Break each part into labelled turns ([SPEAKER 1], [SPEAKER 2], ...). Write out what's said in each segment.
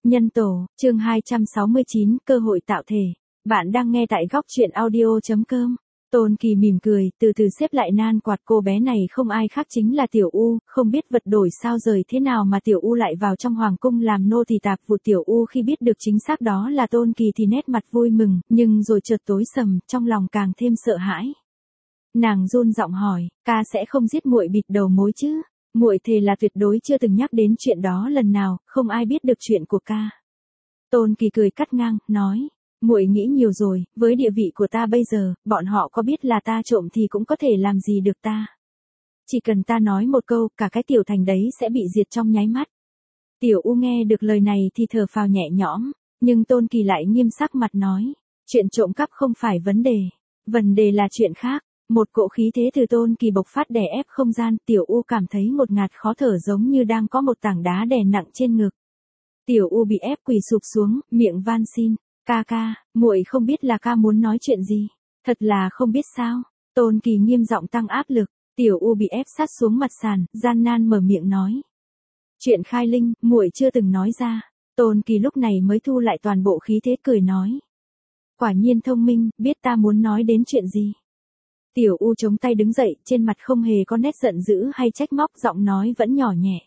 [SPEAKER 1] Nhân tổ, chương 269, cơ hội tạo thể. Bạn đang nghe tại góc truyện audio.com. Tôn Kỳ mỉm cười, từ từ xếp lại nan quạt. Cô bé này không ai khác chính là Tiểu U, không biết vật đổi sao rời thế nào mà Tiểu U lại vào trong hoàng cung làm nô tỳ tạp vụ. Tiểu U khi biết được chính xác đó là Tôn Kỳ thì nét mặt vui mừng, nhưng rồi chợt tối sầm, trong lòng càng thêm sợ hãi. Nàng run giọng hỏi, ca sẽ không giết muội bịt đầu mối chứ? Muội thề là tuyệt đối chưa từng nhắc đến chuyện đó lần nào, không ai biết được chuyện của ca. Tôn Kỳ cười cắt ngang, nói, muội nghĩ nhiều rồi, với địa vị của ta bây giờ, bọn họ có biết là ta trộm thì cũng có thể làm gì được ta. Chỉ cần ta nói một câu, cả cái tiểu thành đấy sẽ bị diệt trong nháy mắt. Tiểu U nghe được lời này thì thở phào nhẹ nhõm, nhưng Tôn Kỳ lại nghiêm sắc mặt nói, chuyện trộm cắp không phải vấn đề là chuyện khác. Một cỗ khí thế từ Tôn Kỳ bộc phát đè ép không gian, Tiểu U cảm thấy ngột ngạt khó thở giống như đang có một tảng đá đè nặng trên ngực. Tiểu U bị ép quỳ sụp xuống, miệng van xin, ca, muội không biết là ca muốn nói chuyện gì, thật là không biết sao. Tôn Kỳ nghiêm giọng tăng áp lực, Tiểu U bị ép sát xuống mặt sàn, gian nan mở miệng nói. Chuyện khai linh, muội chưa từng nói ra. Tôn Kỳ lúc này mới thu lại toàn bộ khí thế cười nói. Quả nhiên thông minh, biết ta muốn nói đến chuyện gì. Tiểu U chống tay đứng dậy, trên mặt không hề có nét giận dữ hay trách móc, giọng nói vẫn nhỏ nhẹ.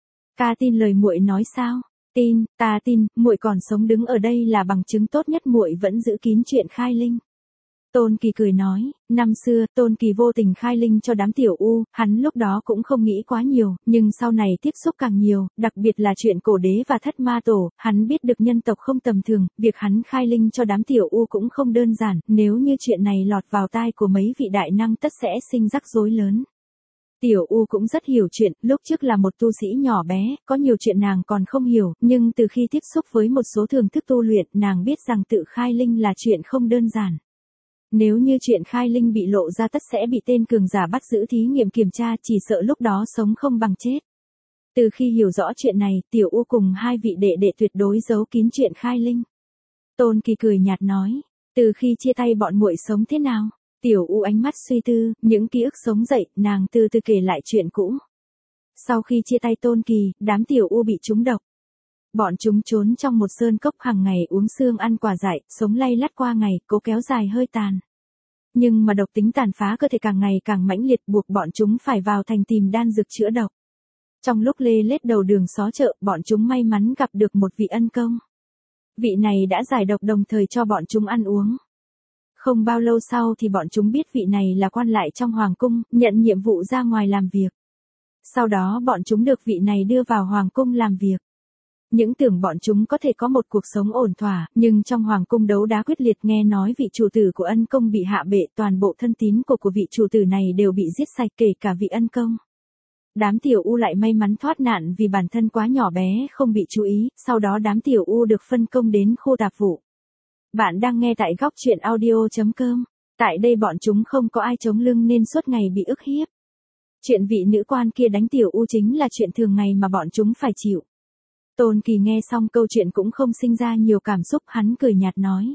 [SPEAKER 1] Ca tin lời muội nói sao? Tin, ta tin, muội còn sống đứng ở đây là bằng chứng tốt nhất muội vẫn giữ kín chuyện khai linh. Tôn Kỳ cười nói, năm xưa, Tôn Kỳ vô tình khai linh cho đám Tiểu U, hắn lúc đó cũng không nghĩ quá nhiều, nhưng sau này tiếp xúc càng nhiều, đặc biệt là chuyện cổ đế và thất ma tổ, hắn biết được nhân tộc không tầm thường, việc hắn khai linh cho đám Tiểu U cũng không đơn giản, nếu như chuyện này lọt vào tai của mấy vị đại năng tất sẽ sinh rắc rối lớn. Tiểu U cũng rất hiểu chuyện, lúc trước là một tu sĩ nhỏ bé, có nhiều chuyện nàng còn không hiểu, nhưng từ khi tiếp xúc với một số thường thức tu luyện, nàng biết rằng tự khai linh là chuyện không đơn giản. Nếu như chuyện khai linh bị lộ ra tất sẽ bị tên cường giả bắt giữ thí nghiệm kiểm tra, chỉ sợ lúc đó sống không bằng chết. Từ khi hiểu rõ chuyện này, Tiểu U cùng hai vị đệ đệ tuyệt đối giấu kín chuyện khai linh. Tôn Kỳ cười nhạt nói, từ khi chia tay bọn muội sống thế nào? Tiểu U ánh mắt suy tư, những ký ức sống dậy, nàng từ từ kể lại chuyện cũ. Sau khi chia tay Tôn Kỳ, đám Tiểu U bị trúng độc. Bọn chúng trốn trong một sơn cốc hàng ngày uống xương ăn quả dại, sống lay lắt qua ngày, cố kéo dài hơi tàn. Nhưng mà độc tính tàn phá cơ thể càng ngày càng mãnh liệt, buộc bọn chúng phải vào thành tìm đan dược chữa độc. Trong lúc lê lết đầu đường xó chợ, bọn chúng may mắn gặp được một vị ân công. Vị này đã giải độc đồng thời cho bọn chúng ăn uống. Không bao lâu sau thì bọn chúng biết vị này là quan lại trong hoàng cung, nhận nhiệm vụ ra ngoài làm việc. Sau đó bọn chúng được vị này đưa vào hoàng cung làm việc. Những tưởng bọn chúng có thể có một cuộc sống ổn thỏa, nhưng trong hoàng cung đấu đá quyết liệt, nghe nói vị chủ tử của ân công bị hạ bệ, toàn bộ thân tín của vị chủ tử này đều bị giết sạch, kể cả vị ân công. Đám Tiểu U lại may mắn thoát nạn vì bản thân quá nhỏ bé không bị chú ý, sau đó đám Tiểu U được phân công đến khu tạp vụ. Bạn đang nghe tại góc truyện audio.com. Tại đây bọn chúng không có ai chống lưng nên suốt ngày bị ức hiếp. Chuyện vị nữ quan kia đánh Tiểu U chính là chuyện thường ngày mà bọn chúng phải chịu. Tôn Kỳ nghe xong câu chuyện cũng không sinh ra nhiều cảm xúc, hắn cười nhạt nói.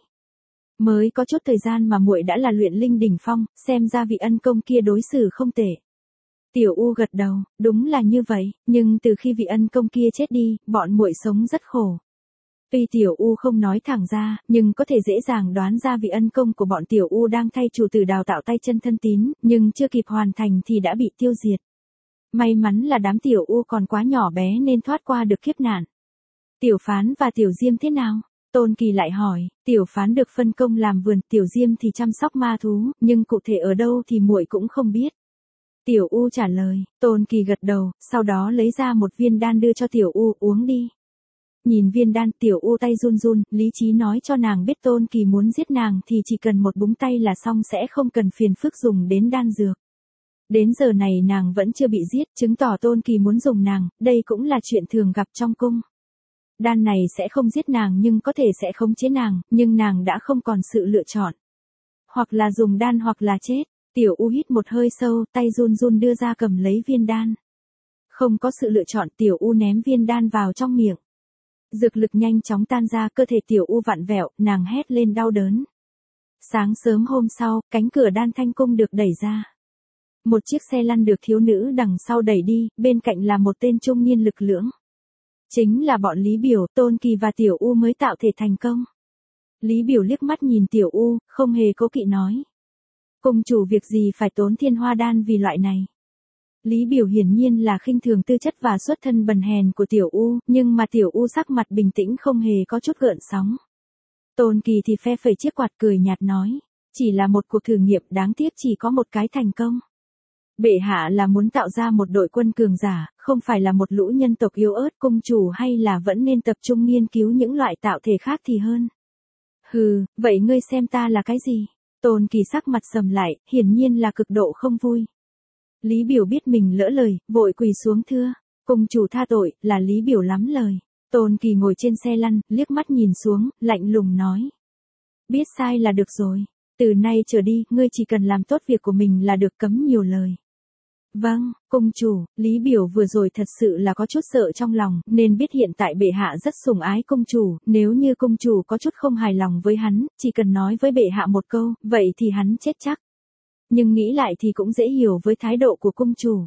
[SPEAKER 1] Mới có chút thời gian mà muội đã là luyện linh đỉnh phong, xem ra vị ân công kia đối xử không tệ. Tiểu U gật đầu, đúng là như vậy, nhưng từ khi vị ân công kia chết đi, bọn muội sống rất khổ. Tuy Tiểu U không nói thẳng ra, nhưng có thể dễ dàng đoán ra vị ân công của bọn Tiểu U đang thay chủ tử đào tạo tay chân thân tín, nhưng chưa kịp hoàn thành thì đã bị tiêu diệt. May mắn là đám Tiểu U còn quá nhỏ bé nên thoát qua được kiếp nạn. Tiểu Phán và Tiểu Diêm thế nào? Tôn Kỳ lại hỏi, Tiểu Phán được phân công làm vườn, Tiểu Diêm thì chăm sóc ma thú, nhưng cụ thể ở đâu thì muội cũng không biết. Tiểu U trả lời, Tôn Kỳ gật đầu, sau đó lấy ra một viên đan đưa cho Tiểu U, uống đi. Nhìn viên đan, Tiểu U tay run run, lý trí nói cho nàng biết Tôn Kỳ muốn giết nàng thì chỉ cần một búng tay là xong, sẽ không cần phiền phức dùng đến đan dược. Đến giờ này nàng vẫn chưa bị giết, chứng tỏ Tôn Kỳ muốn dùng nàng, đây cũng là chuyện thường gặp trong cung. Đan này sẽ không giết nàng nhưng có thể sẽ khống chế nàng, nhưng nàng đã không còn sự lựa chọn. Hoặc là dùng đan hoặc là chết. Tiểu U hít một hơi sâu, tay run run đưa ra cầm lấy viên đan. Không có sự lựa chọn, Tiểu U ném viên đan vào trong miệng. Dược lực nhanh chóng tan ra, cơ thể Tiểu U vặn vẹo, nàng hét lên đau đớn. Sáng sớm hôm sau, cánh cửa đan thanh cung được đẩy ra. Một chiếc xe lăn được thiếu nữ đằng sau đẩy đi, bên cạnh là một tên trung niên lực lưỡng. Chính là bọn Lý Biểu, Tôn Kỳ và Tiểu U mới tạo thể thành công. Lý Biểu liếc mắt nhìn Tiểu U, không hề cố kỵ nói. Cung chủ việc gì phải tốn thiên hoa đan vì loại này. Lý Biểu hiển nhiên là khinh thường tư chất và xuất thân bần hèn của Tiểu U, nhưng mà Tiểu U sắc mặt bình tĩnh không hề có chút gợn sóng. Tôn Kỳ thì phe phẩy chiếc quạt cười nhạt nói, chỉ là một cuộc thử nghiệm đáng tiếc chỉ có một cái thành công. Bệ hạ là muốn tạo ra một đội quân cường giả, không phải là một lũ nhân tộc yếu ớt, cung chủ hay là vẫn nên tập trung nghiên cứu những loại tạo thể khác thì hơn. Hừ, vậy ngươi xem ta là cái gì? Tôn Kỳ sắc mặt sầm lại, hiển nhiên là cực độ không vui. Lý Biểu biết mình lỡ lời, vội quỳ xuống thưa, cung chủ tha tội, là Lý Biểu lắm lời. Tôn Kỳ ngồi trên xe lăn, liếc mắt nhìn xuống, lạnh lùng nói. Biết sai là được rồi, từ nay trở đi, ngươi chỉ cần làm tốt việc của mình là được, cấm nhiều lời. Vâng, cung chủ, Lý Biểu vừa rồi thật sự là có chút sợ trong lòng, nên biết hiện tại bệ hạ rất sủng ái cung chủ, nếu như cung chủ có chút không hài lòng với hắn, chỉ cần nói với bệ hạ một câu, vậy thì hắn chết chắc. Nhưng nghĩ lại thì cũng dễ hiểu với thái độ của cung chủ.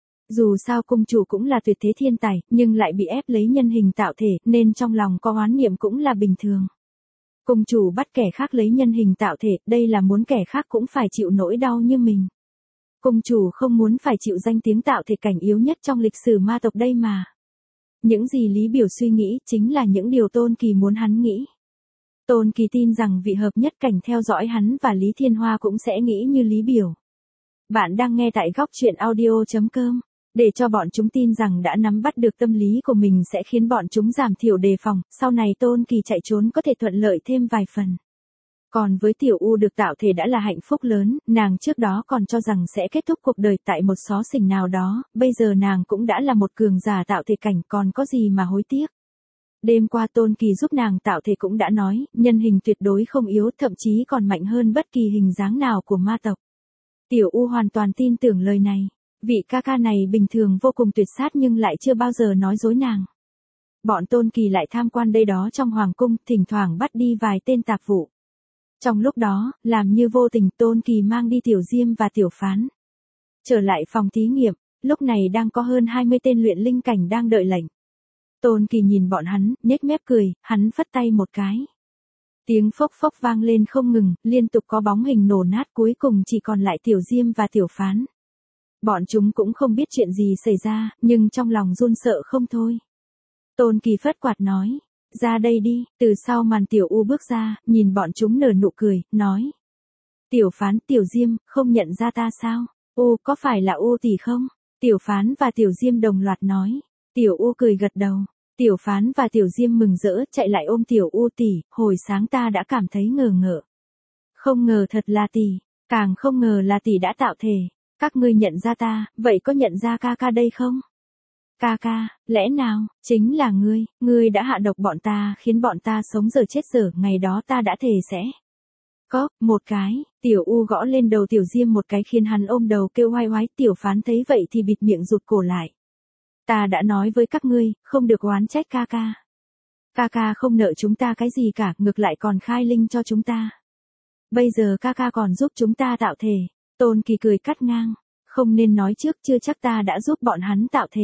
[SPEAKER 1] Dù sao cung chủ cũng là tuyệt thế thiên tài, nhưng lại bị ép lấy nhân hình tạo thể, nên trong lòng có oán niệm cũng là bình thường. Cung chủ bắt kẻ khác lấy nhân hình tạo thể, đây là muốn kẻ khác cũng phải chịu nỗi đau như mình. Cung chủ không muốn phải chịu danh tiếng tạo thể cảnh yếu nhất trong lịch sử ma tộc đây mà. Những gì Lý Biểu suy nghĩ chính là những điều Tôn Kỳ muốn hắn nghĩ. Tôn Kỳ tin rằng vị hợp nhất cảnh theo dõi hắn và Lý Thiên Hoa cũng sẽ nghĩ như Lý Biểu. Bạn đang nghe tại góc truyện audio.com. Để cho bọn chúng tin rằng đã nắm bắt được tâm lý của mình sẽ khiến bọn chúng giảm thiểu đề phòng, sau này Tôn Kỳ chạy trốn có thể thuận lợi thêm vài phần. Còn với Tiểu U được tạo thể đã là hạnh phúc lớn, nàng trước đó còn cho rằng sẽ kết thúc cuộc đời tại một xó xỉnh nào đó, bây giờ nàng cũng đã là một cường giả tạo thể cảnh, còn có gì mà hối tiếc. Đêm qua Tôn Kỳ giúp nàng tạo thể cũng đã nói, nhân hình tuyệt đối không yếu, thậm chí còn mạnh hơn bất kỳ hình dáng nào của ma tộc. Tiểu U hoàn toàn tin tưởng lời này. Vị ca ca này bình thường vô cùng tuyệt sát nhưng lại chưa bao giờ nói dối nàng. Bọn Tôn Kỳ lại tham quan đây đó trong hoàng cung, thỉnh thoảng bắt đi vài tên tạp vụ. Trong lúc đó, làm như vô tình Tôn Kỳ mang đi Tiểu Diêm và Tiểu Phán. Trở lại phòng thí nghiệm, lúc này đang có hơn 20 tên luyện linh cảnh đang đợi lệnh. Tôn Kỳ nhìn bọn hắn, nhếch mép cười, hắn phất tay một cái. Tiếng phốc phốc vang lên không ngừng, liên tục có bóng hình nổ nát, cuối cùng chỉ còn lại Tiểu Diêm và Tiểu Phán. Bọn chúng cũng không biết chuyện gì xảy ra, nhưng trong lòng run sợ không thôi. Tôn Kỳ phất quạt nói, ra đây đi, từ sau màn Tiểu U bước ra, nhìn bọn chúng nở nụ cười, nói. Tiểu Phán, Tiểu Diêm, không nhận ra ta sao? U, có phải là U tỷ không? Tiểu Phán và Tiểu Diêm đồng loạt nói. Tiểu U cười gật đầu. Tiểu Phán và Tiểu Diêm mừng rỡ chạy lại ôm Tiểu U tỷ, hồi sáng ta đã cảm thấy ngờ ngợ. Không ngờ thật là tỷ, càng không ngờ là tỷ đã tạo thể. Các ngươi nhận ra ta, vậy có nhận ra ca ca đây không? Ca ca, lẽ nào, chính là ngươi đã hạ độc bọn ta khiến bọn ta sống dở chết dở, ngày đó ta đã thề sẽ. Có, một cái, Tiểu U gõ lên đầu Tiểu Diêm một cái khiến hắn ôm đầu kêu oai oái, Tiểu Phán thấy vậy thì bịt miệng rụt cổ lại. Ta đã nói với các ngươi, không được oán trách ca ca. Ca ca không nợ chúng ta cái gì cả, ngược lại còn khai linh cho chúng ta. Bây giờ ca ca còn giúp chúng ta tạo thể. Tôn Kỳ cười cắt ngang, không nên nói trước, chưa chắc ta đã giúp bọn hắn tạo thể.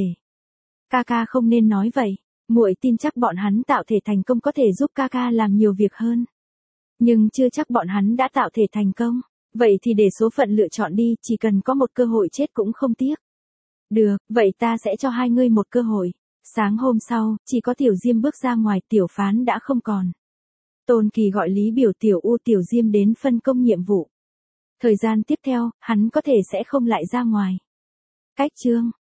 [SPEAKER 1] Ca ca không nên nói vậy, muội tin chắc bọn hắn tạo thể thành công có thể giúp ca ca làm nhiều việc hơn. Nhưng chưa chắc bọn hắn đã tạo thể thành công, vậy thì để số phận lựa chọn đi, chỉ cần có một cơ hội chết cũng không tiếc. Được, vậy ta sẽ cho hai ngươi một cơ hội. Sáng hôm sau, chỉ có Tiểu Diêm bước ra ngoài, Tiểu Phán đã không còn. Tôn Kỳ gọi Lý Biểu, Tiểu U, Tiểu Diêm đến phân công nhiệm vụ. Thời gian tiếp theo, hắn có thể sẽ không lại ra ngoài. Cách chương